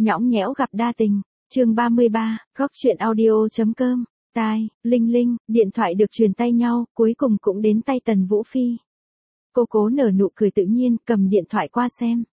Nhõng nhẽo gặp đa tình, chương 33, góc chuyện audio.com, tai, linh linh, điện thoại được truyền tay nhau, cuối cùng cũng đến tay Tần Vũ Phi. Cô cố nở nụ cười tự nhiên, cầm điện thoại qua xem.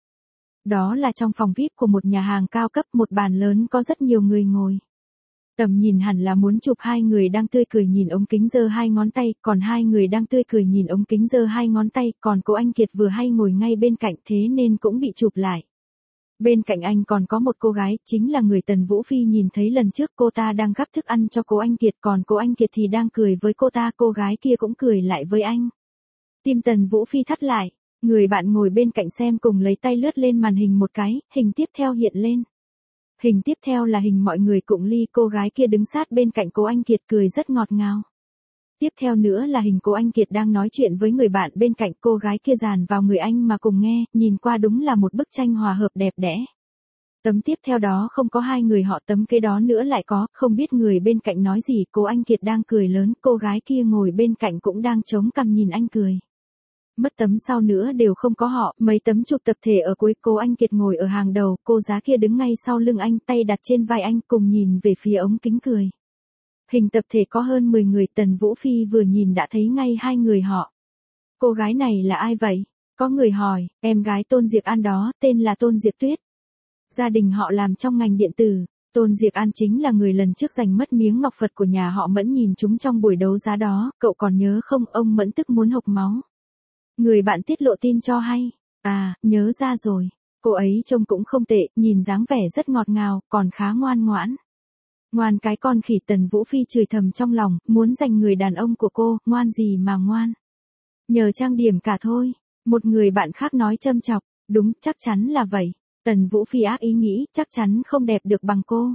Đó là trong phòng VIP của một nhà hàng cao cấp, một bàn lớn có rất nhiều người ngồi. Tầm nhìn hẳn là muốn chụp hai người đang tươi cười nhìn ống kính giơ hai ngón tay, còn hai người đang tươi cười nhìn ống kính giơ hai ngón tay, còn cô Anh Kiệt vừa hay ngồi ngay bên cạnh thế nên cũng bị chụp lại. Bên cạnh anh còn có một cô gái, chính là người Tần Vũ Phi nhìn thấy lần trước, cô ta đang gắp thức ăn cho cô Anh Kiệt, còn cô Anh Kiệt thì đang cười với cô ta, cô gái kia cũng cười lại với anh. Tim Tần Vũ Phi thắt lại, người bạn ngồi bên cạnh xem cùng lấy tay lướt lên màn hình một cái, hình tiếp theo hiện lên. Hình tiếp theo là hình mọi người cụng ly, cô gái kia đứng sát bên cạnh cô Anh Kiệt cười rất ngọt ngào. Tiếp theo nữa là hình cô Anh Kiệt đang nói chuyện với người bạn bên cạnh, cô gái kia dàn vào người anh mà cùng nghe, nhìn qua đúng là một bức tranh hòa hợp đẹp đẽ. Tấm tiếp theo đó không có hai người họ, tấm kế đó nữa lại có, không biết người bên cạnh nói gì, cô Anh Kiệt đang cười lớn, cô gái kia ngồi bên cạnh cũng đang chống cằm nhìn anh cười. Mất tấm sau nữa đều không có họ, mấy tấm chụp tập thể ở cuối, cô Anh Kiệt ngồi ở hàng đầu, cô giá kia đứng ngay sau lưng anh, tay đặt trên vai anh, cùng nhìn về phía ống kính cười. Hình tập thể có hơn 10 người, Tần Vũ Phi vừa nhìn đã thấy ngay hai người họ. Cô gái này là ai vậy? Có người hỏi, em gái Tôn Diệc An đó, tên là Tôn Diệc Tuyết. Gia đình họ làm trong ngành điện tử, Tôn Diệc An chính là người lần trước giành mất miếng ngọc Phật của nhà họ Mẫn nhìn chúng trong buổi đấu giá đó, cậu còn nhớ không, ông Mẫn tức muốn hộc máu. Người bạn tiết lộ tin cho hay, à, nhớ ra rồi, cô ấy trông cũng không tệ, nhìn dáng vẻ rất ngọt ngào, còn khá ngoan ngoãn. Ngoan cái con khỉ, Tần Vũ Phi chửi thầm trong lòng, muốn giành người đàn ông của cô, ngoan gì mà ngoan. Nhờ trang điểm cả thôi, một người bạn khác nói châm chọc, đúng, chắc chắn là vậy. Tần Vũ Phi ác ý nghĩ, chắc chắn không đẹp được bằng cô.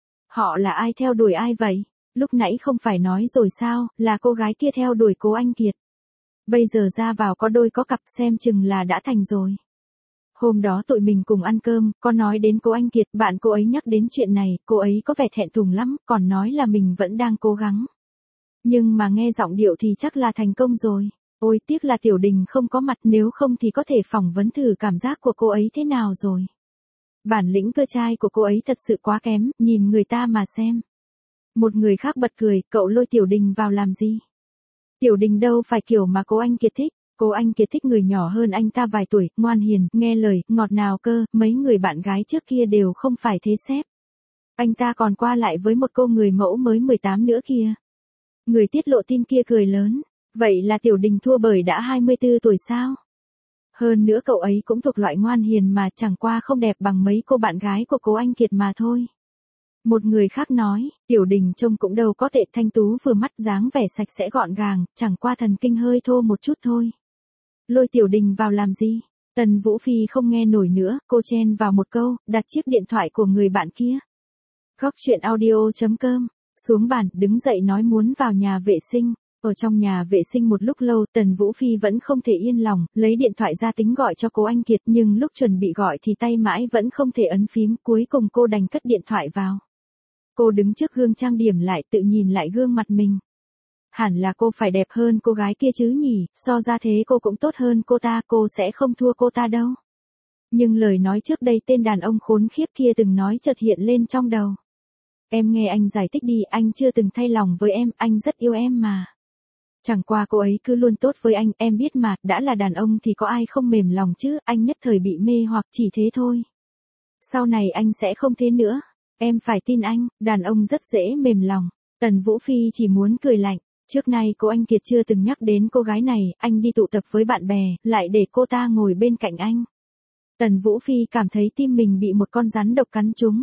Họ là ai theo đuổi ai vậy? Lúc nãy không phải nói rồi sao, là cô gái kia theo đuổi cô Anh Kiệt. Bây giờ ra vào có đôi có cặp, xem chừng là đã thành rồi. Hôm đó tụi mình cùng ăn cơm, có nói đến cô Anh Kiệt, bạn cô ấy nhắc đến chuyện này, cô ấy có vẻ thẹn thùng lắm, còn nói là mình vẫn đang cố gắng. Nhưng mà nghe giọng điệu thì chắc là thành công rồi. Ôi tiếc là Tiểu Đình không có mặt, nếu không thì có thể phỏng vấn thử cảm giác của cô ấy thế nào rồi. Bản lĩnh cơ trai của cô ấy thật sự quá kém, nhìn người ta mà xem. Một người khác bật cười, cậu lôi Tiểu Đình vào làm gì? Tiểu Đình đâu phải kiểu mà cô Anh Kiệt thích. Cô Anh Kiệt thích người nhỏ hơn anh ta vài tuổi, ngoan hiền, nghe lời, ngọt ngào cơ, mấy người bạn gái trước kia đều không phải thế sếp. Anh ta còn qua lại với một cô người mẫu mới 18 nữa kia. Người tiết lộ tin kia cười lớn, vậy là Tiểu Đình thua bởi đã 24 tuổi sao? Hơn nữa cậu ấy cũng thuộc loại ngoan hiền mà, chẳng qua không đẹp bằng mấy cô bạn gái của cô Anh Kiệt mà thôi. Một người khác nói, Tiểu Đình trông cũng đâu có tệ, thanh tú vừa mắt, dáng vẻ sạch sẽ gọn gàng, chẳng qua thần kinh hơi thô một chút thôi. Lôi Tiểu Đình vào làm gì? Tần Vũ Phi không nghe nổi nữa, cô chen vào một câu, đặt chiếc điện thoại của người bạn kia. Góc chuyện audio.com, xuống bàn, đứng dậy nói muốn vào nhà vệ sinh. Ở trong nhà vệ sinh một lúc lâu, Tần Vũ Phi vẫn không thể yên lòng, lấy điện thoại ra tính gọi cho cô Anh Kiệt, nhưng lúc chuẩn bị gọi thì tay mãi vẫn không thể ấn phím, cuối cùng cô đành cất điện thoại vào. Cô đứng trước gương trang điểm lại, tự nhìn lại gương mặt mình. Hẳn là cô phải đẹp hơn cô gái kia chứ nhỉ, so ra thế cô cũng tốt hơn cô ta, cô sẽ không thua cô ta đâu. Nhưng lời nói trước đây tên đàn ông khốn khiếp kia từng nói chợt hiện lên trong đầu. Em nghe anh giải thích đi, anh chưa từng thay lòng với em, anh rất yêu em mà. Chẳng qua cô ấy cứ luôn tốt với anh, em biết mà, đã là đàn ông thì có ai không mềm lòng chứ, anh nhất thời bị mê hoặc chỉ thế thôi. Sau này anh sẽ không thế nữa, em phải tin anh, đàn ông rất dễ mềm lòng. Tần Vũ Phi chỉ muốn cười lạnh. Trước nay cô Anh Kiệt chưa từng nhắc đến cô gái này, anh đi tụ tập với bạn bè, lại để cô ta ngồi bên cạnh anh. Tần Vũ Phi cảm thấy tim mình bị một con rắn độc cắn trúng.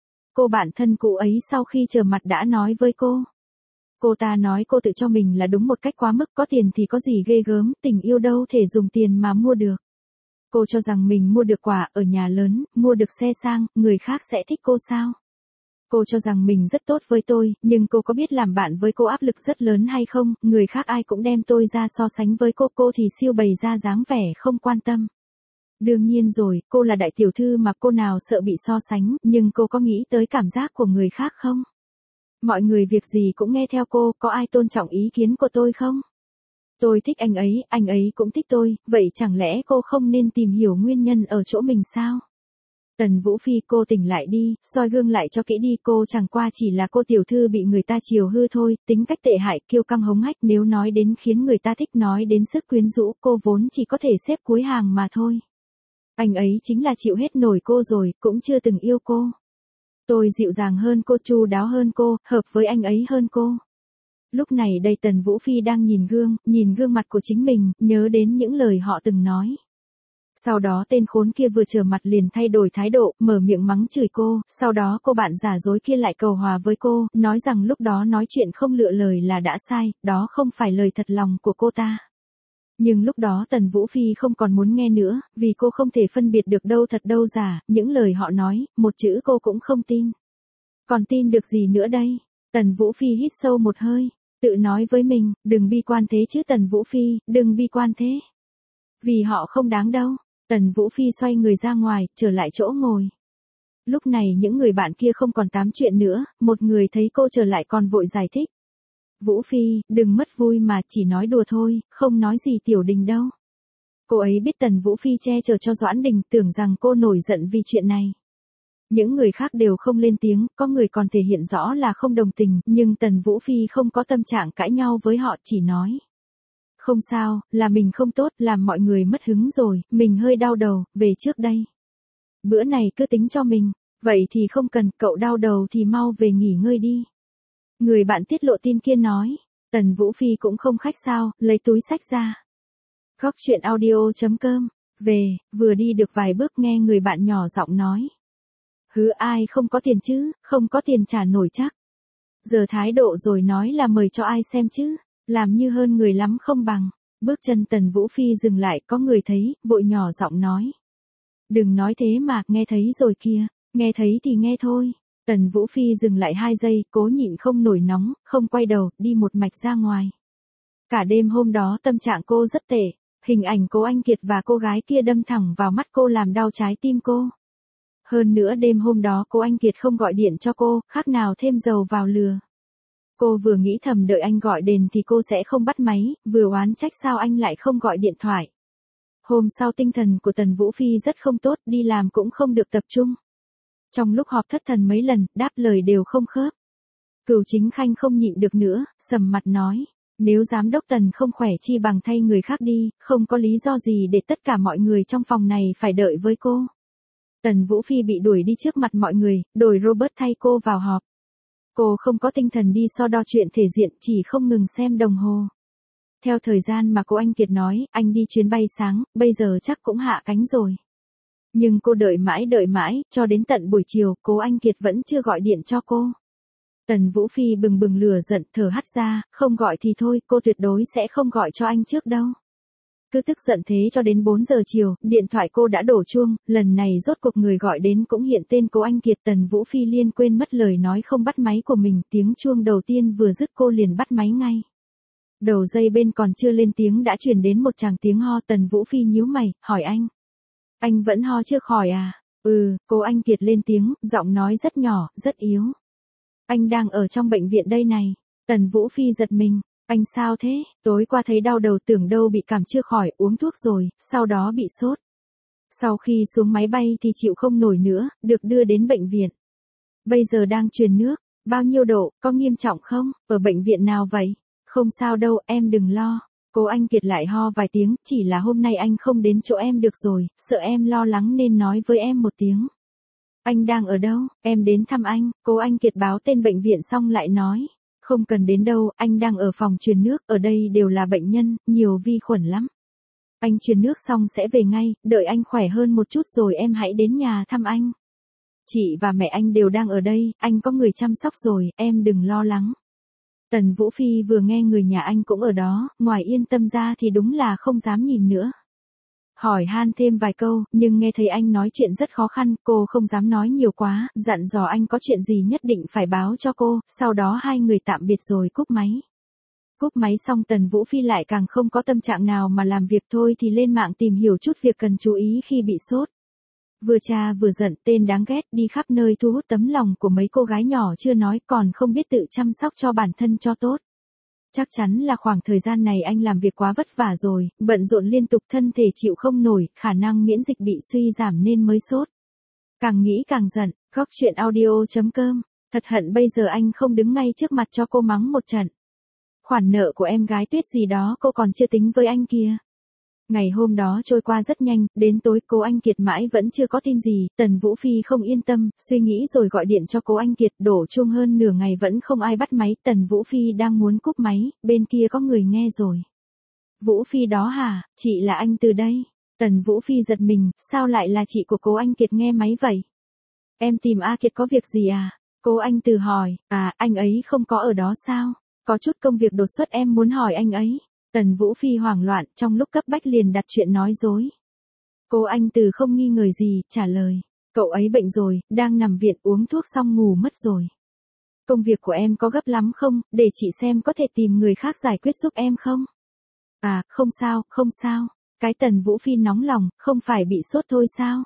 Cô bạn thân cũ ấy sau khi trở mặt đã nói với cô. Cô ta nói cô tự cho mình là đúng một cách quá mức, có tiền thì có gì ghê gớm, tình yêu đâu thể dùng tiền mà mua được. Cô cho rằng mình mua được quả ở nhà lớn, mua được xe sang, người khác sẽ thích cô sao? Cô cho rằng mình rất tốt với tôi, nhưng cô có biết làm bạn với cô áp lực rất lớn hay không, người khác ai cũng đem tôi ra so sánh với cô thì siêu bày ra dáng vẻ không quan tâm. Đương nhiên rồi, cô là đại tiểu thư mà, cô nào sợ bị so sánh, nhưng cô có nghĩ tới cảm giác của người khác không? Mọi người việc gì cũng nghe theo cô, có ai tôn trọng ý kiến của tôi không? Tôi thích anh ấy cũng thích tôi, vậy chẳng lẽ cô không nên tìm hiểu nguyên nhân ở chỗ mình sao? Tần Vũ Phi, cô tỉnh lại đi, soi gương lại cho kỹ đi, cô chẳng qua chỉ là cô tiểu thư bị người ta chiều hư thôi, tính cách tệ hại, kiêu căng hống hách, nếu nói đến khiến người ta thích, nói đến sức quyến rũ, cô vốn chỉ có thể xếp cuối hàng mà thôi. Anh ấy chính là chịu hết nổi cô rồi, cũng chưa từng yêu cô. Tôi dịu dàng hơn cô, chu đáo hơn cô, hợp với anh ấy hơn cô. Lúc này đây Tần Vũ Phi đang nhìn gương mặt của chính mình, nhớ đến những lời họ từng nói. Sau đó tên khốn kia vừa trở mặt liền thay đổi thái độ, mở miệng mắng chửi cô, sau đó cô bạn giả dối kia lại cầu hòa với cô, nói rằng lúc đó nói chuyện không lựa lời là đã sai, đó không phải lời thật lòng của cô ta. Nhưng lúc đó Tần Vũ Phi không còn muốn nghe nữa, vì cô không thể phân biệt được đâu thật đâu giả, những lời họ nói, một chữ cô cũng không tin. Còn tin được gì nữa đây? Tần Vũ Phi hít sâu một hơi, tự nói với mình, đừng bi quan thế chứ Tần Vũ Phi, đừng bi quan thế. Vì họ không đáng đâu. Tần Vũ Phi xoay người ra ngoài, trở lại chỗ ngồi. Lúc này những người bạn kia không còn tám chuyện nữa, một người thấy cô trở lại còn vội giải thích. Vũ Phi, đừng mất vui mà, chỉ nói đùa thôi, không nói gì Tiểu Đình đâu. Cô ấy biết Tần Vũ Phi che chở cho Doãn Đình, tưởng rằng cô nổi giận vì chuyện này. Những người khác đều không lên tiếng, có người còn thể hiện rõ là không đồng tình, nhưng Tần Vũ Phi không có tâm trạng cãi nhau với họ, chỉ nói. Không sao, là mình không tốt, làm mọi người mất hứng rồi, mình hơi đau đầu, về trước đây. Bữa này cứ tính cho mình, vậy thì không cần, cậu đau đầu thì mau về nghỉ ngơi đi. Người bạn tiết lộ tin kia nói, Tần Vũ Phi cũng không khách sao, lấy túi xách ra. Góc chuyện audio.com, về, vừa đi được vài bước nghe người bạn nhỏ giọng nói. Hứ ai không có tiền chứ, không có tiền trả nổi chắc. Giờ thái độ rồi nói là mời cho ai xem chứ. Làm như hơn người lắm không bằng. Bước chân Tần Vũ Phi dừng lại, có người thấy, vội nhỏ giọng nói. Đừng nói thế mà, nghe thấy rồi kìa, nghe thấy thì nghe thôi. Tần Vũ Phi dừng lại 2 giây, cố nhịn không nổi nóng, không quay đầu, đi một mạch ra ngoài. Cả đêm hôm đó tâm trạng cô rất tệ, hình ảnh Cố Anh Kiệt và cô gái kia đâm thẳng vào mắt cô làm đau trái tim cô. Hơn nữa đêm hôm đó Cố Anh Kiệt không gọi điện cho cô, khác nào thêm dầu vào lửa. Cô vừa nghĩ thầm đợi anh gọi đền thì cô sẽ không bắt máy, vừa oán trách sao anh lại không gọi điện thoại. Hôm sau tinh thần của Tần Vũ Phi rất không tốt, đi làm cũng không được tập trung. Trong lúc họp thất thần mấy lần, đáp lời đều không khớp. Cửu Chính Khanh không nhịn được nữa, sầm mặt nói, nếu giám đốc Tần không khỏe chi bằng thay người khác đi, không có lý do gì để tất cả mọi người trong phòng này phải đợi với cô. Tần Vũ Phi bị đuổi đi trước mặt mọi người, đổi Robert thay cô vào họp. Cô không có tinh thần đi so đo chuyện thể diện, chỉ không ngừng xem đồng hồ. Theo thời gian mà Cố Anh Kiệt nói, anh đi chuyến bay sáng, bây giờ chắc cũng hạ cánh rồi. Nhưng cô đợi mãi, cho đến tận buổi chiều, Cố Anh Kiệt vẫn chưa gọi điện cho cô. Tần Vũ Phi bừng bừng lửa giận, thở hắt ra, không gọi thì thôi, cô tuyệt đối sẽ không gọi cho anh trước đâu. Cứ tức giận thế cho đến 4 giờ chiều, điện thoại cô đã đổ chuông, lần này rốt cuộc người gọi đến cũng hiện tên Cố Anh Kiệt. Tần Vũ Phi liên quên mất lời nói không bắt máy của mình, tiếng chuông đầu tiên vừa dứt cô liền bắt máy ngay. Đầu dây bên còn chưa lên tiếng đã truyền đến một tràng tiếng ho. Tần Vũ Phi nhíu mày, hỏi anh. Anh vẫn ho chưa khỏi à? Cố Anh Kiệt lên tiếng, giọng nói rất nhỏ, rất yếu. Anh đang ở trong bệnh viện đây này. Tần Vũ Phi giật mình. Anh sao thế? Tối qua thấy đau đầu tưởng đâu bị cảm chưa khỏi, uống thuốc rồi, sau đó bị sốt. Sau khi xuống máy bay thì chịu không nổi nữa, được đưa đến bệnh viện. Bây giờ đang truyền nước, bao nhiêu độ, có nghiêm trọng không? Ở bệnh viện nào vậy? Không sao đâu, em đừng lo. Cố Anh Kiệt lại ho vài tiếng, chỉ là hôm nay anh không đến chỗ em được rồi, sợ em lo lắng nên nói với em một tiếng. Anh đang ở đâu? Em đến thăm anh. Cố Anh Kiệt báo tên bệnh viện xong lại nói. Không cần đến đâu, anh đang ở phòng truyền nước, ở đây đều là bệnh nhân, nhiều vi khuẩn lắm. Anh truyền nước xong sẽ về ngay, đợi anh khỏe hơn một chút rồi em hãy đến nhà thăm anh. Chị và mẹ anh đều đang ở đây, anh có người chăm sóc rồi, em đừng lo lắng. Tần Vũ Phi vừa nghe người nhà anh cũng ở đó, ngoài yên tâm ra thì đúng là không dám nhìn nữa. Hỏi han thêm vài câu, nhưng nghe thấy anh nói chuyện rất khó khăn, cô không dám nói nhiều quá, dặn dò anh có chuyện gì nhất định phải báo cho cô, sau đó hai người tạm biệt rồi cúp máy. Cúp máy xong Tần Vũ Phi lại càng không có tâm trạng nào mà làm việc thôi thì lên mạng tìm hiểu chút việc cần chú ý khi bị sốt. Vừa cha vừa giận, tên đáng ghét, đi khắp nơi thu hút tấm lòng của mấy cô gái nhỏ chưa nói còn không biết tự chăm sóc cho bản thân cho tốt. Chắc chắn là khoảng thời gian này anh làm việc quá vất vả rồi, bận rộn liên tục thân thể chịu không nổi, khả năng miễn dịch bị suy giảm nên mới sốt. Càng nghĩ càng giận, góc chuyện audio.com. Thật hận bây giờ anh không đứng ngay trước mặt cho cô mắng một trận. Khoản nợ của em gái Tuyết gì đó cô còn chưa tính với anh kia. Ngày hôm đó trôi qua rất nhanh, đến tối cô anh Kiệt mãi vẫn chưa có tin gì, Tần Vũ Phi không yên tâm, suy nghĩ rồi gọi điện cho cô anh Kiệt, đổ chuông hơn nửa ngày vẫn không ai bắt máy, Tần Vũ Phi đang muốn cúp máy, bên kia có người nghe rồi. Vũ Phi đó hả, chị là anh Từ đây. Tần Vũ Phi giật mình, sao lại là chị của cô anh Kiệt nghe máy vậy? Em tìm A Kiệt có việc gì à? Cô anh Từ hỏi, anh ấy không có ở đó sao? Có chút công việc đột xuất em muốn hỏi anh ấy. Tần Vũ Phi hoảng loạn, trong lúc cấp bách liền đặt chuyện nói dối. Cô anh Từ không nghi ngờ gì, trả lời. Cậu ấy bệnh rồi, đang nằm viện uống thuốc xong ngủ mất rồi. Công việc của em có gấp lắm không, để chị xem có thể tìm người khác giải quyết giúp em không? Không sao, không sao. Cái Tần Vũ Phi nóng lòng, không phải bị sốt thôi sao?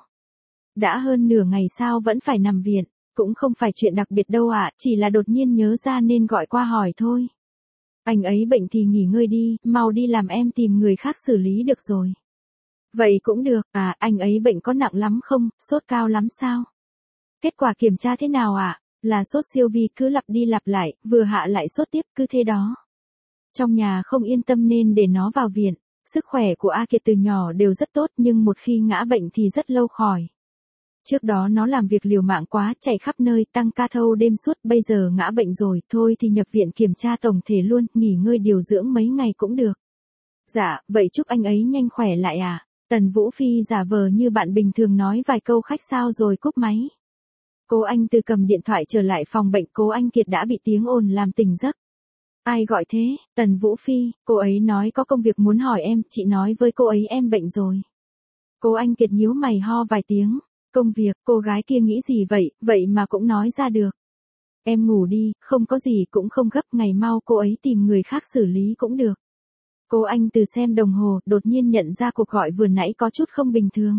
Đã hơn nửa ngày sao vẫn phải nằm viện, cũng không phải chuyện đặc biệt đâu ạ, chỉ là đột nhiên nhớ ra nên gọi qua hỏi thôi. Anh ấy bệnh thì nghỉ ngơi đi, mau đi làm em tìm người khác xử lý được rồi. Vậy cũng được, anh ấy bệnh có nặng lắm không, sốt cao lắm sao? Kết quả kiểm tra thế nào ạ? Là sốt siêu vi cứ lặp đi lặp lại, vừa hạ lại sốt tiếp cứ thế đó. Trong nhà không yên tâm nên để nó vào viện. Sức khỏe của A Kiệt từ nhỏ đều rất tốt nhưng một khi ngã bệnh thì rất lâu khỏi. Trước đó nó làm việc liều mạng quá, chạy khắp nơi, tăng ca thâu đêm suốt, bây giờ ngã bệnh rồi, thôi thì nhập viện kiểm tra tổng thể luôn, nghỉ ngơi điều dưỡng mấy ngày cũng được. Dạ, vậy chúc anh ấy nhanh khỏe lại à? Tần Vũ Phi giả vờ như bạn bình thường nói vài câu khách sáo rồi cúp máy. Cô anh Từ cầm điện thoại trở lại phòng bệnh, cô anh Kiệt đã bị tiếng ồn làm tỉnh giấc. Ai gọi thế? Tần Vũ Phi, cô ấy nói có công việc muốn hỏi em, chị nói với cô ấy em bệnh rồi. Cô anh Kiệt nhíu mày ho vài tiếng. Công việc, cô gái kia nghĩ gì vậy mà cũng nói ra được. Em ngủ đi, không có gì cũng không gấp, ngày mau cô ấy tìm người khác xử lý cũng được. Cô anh Từ xem đồng hồ, đột nhiên nhận ra cuộc gọi vừa nãy có chút không bình thường.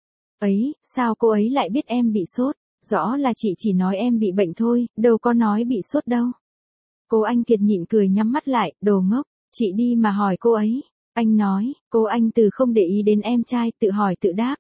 Ấy, sao cô ấy lại biết em bị sốt? Rõ là chị chỉ nói em bị bệnh thôi, đâu có nói bị sốt đâu. Cô anh Kiệt nhịn cười nhắm mắt lại, đồ ngốc, chị đi mà hỏi cô ấy. Anh nói, cô anh Từ không để ý đến em trai, tự hỏi tự đáp.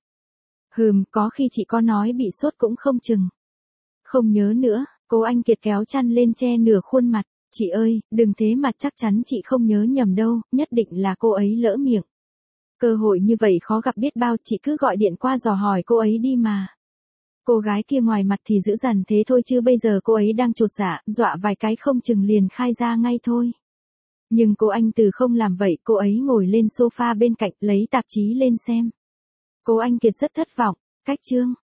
Có khi chị có nói bị sốt cũng không chừng. Không nhớ nữa, cô anh Kiệt kéo chăn lên che nửa khuôn mặt. Chị ơi, đừng thế mà chắc chắn chị không nhớ nhầm đâu, nhất định là cô ấy lỡ miệng. Cơ hội như vậy khó gặp biết bao, chị cứ gọi điện qua dò hỏi cô ấy đi mà. Cô gái kia ngoài mặt thì giữ dằn thế thôi chứ bây giờ cô ấy đang chột dạ, dọa vài cái không chừng liền khai ra ngay thôi. Nhưng cô anh Từ không làm vậy, cô ấy ngồi lên sofa bên cạnh lấy tạp chí lên xem. Cô anh Kiệt rất thất vọng, cách chương.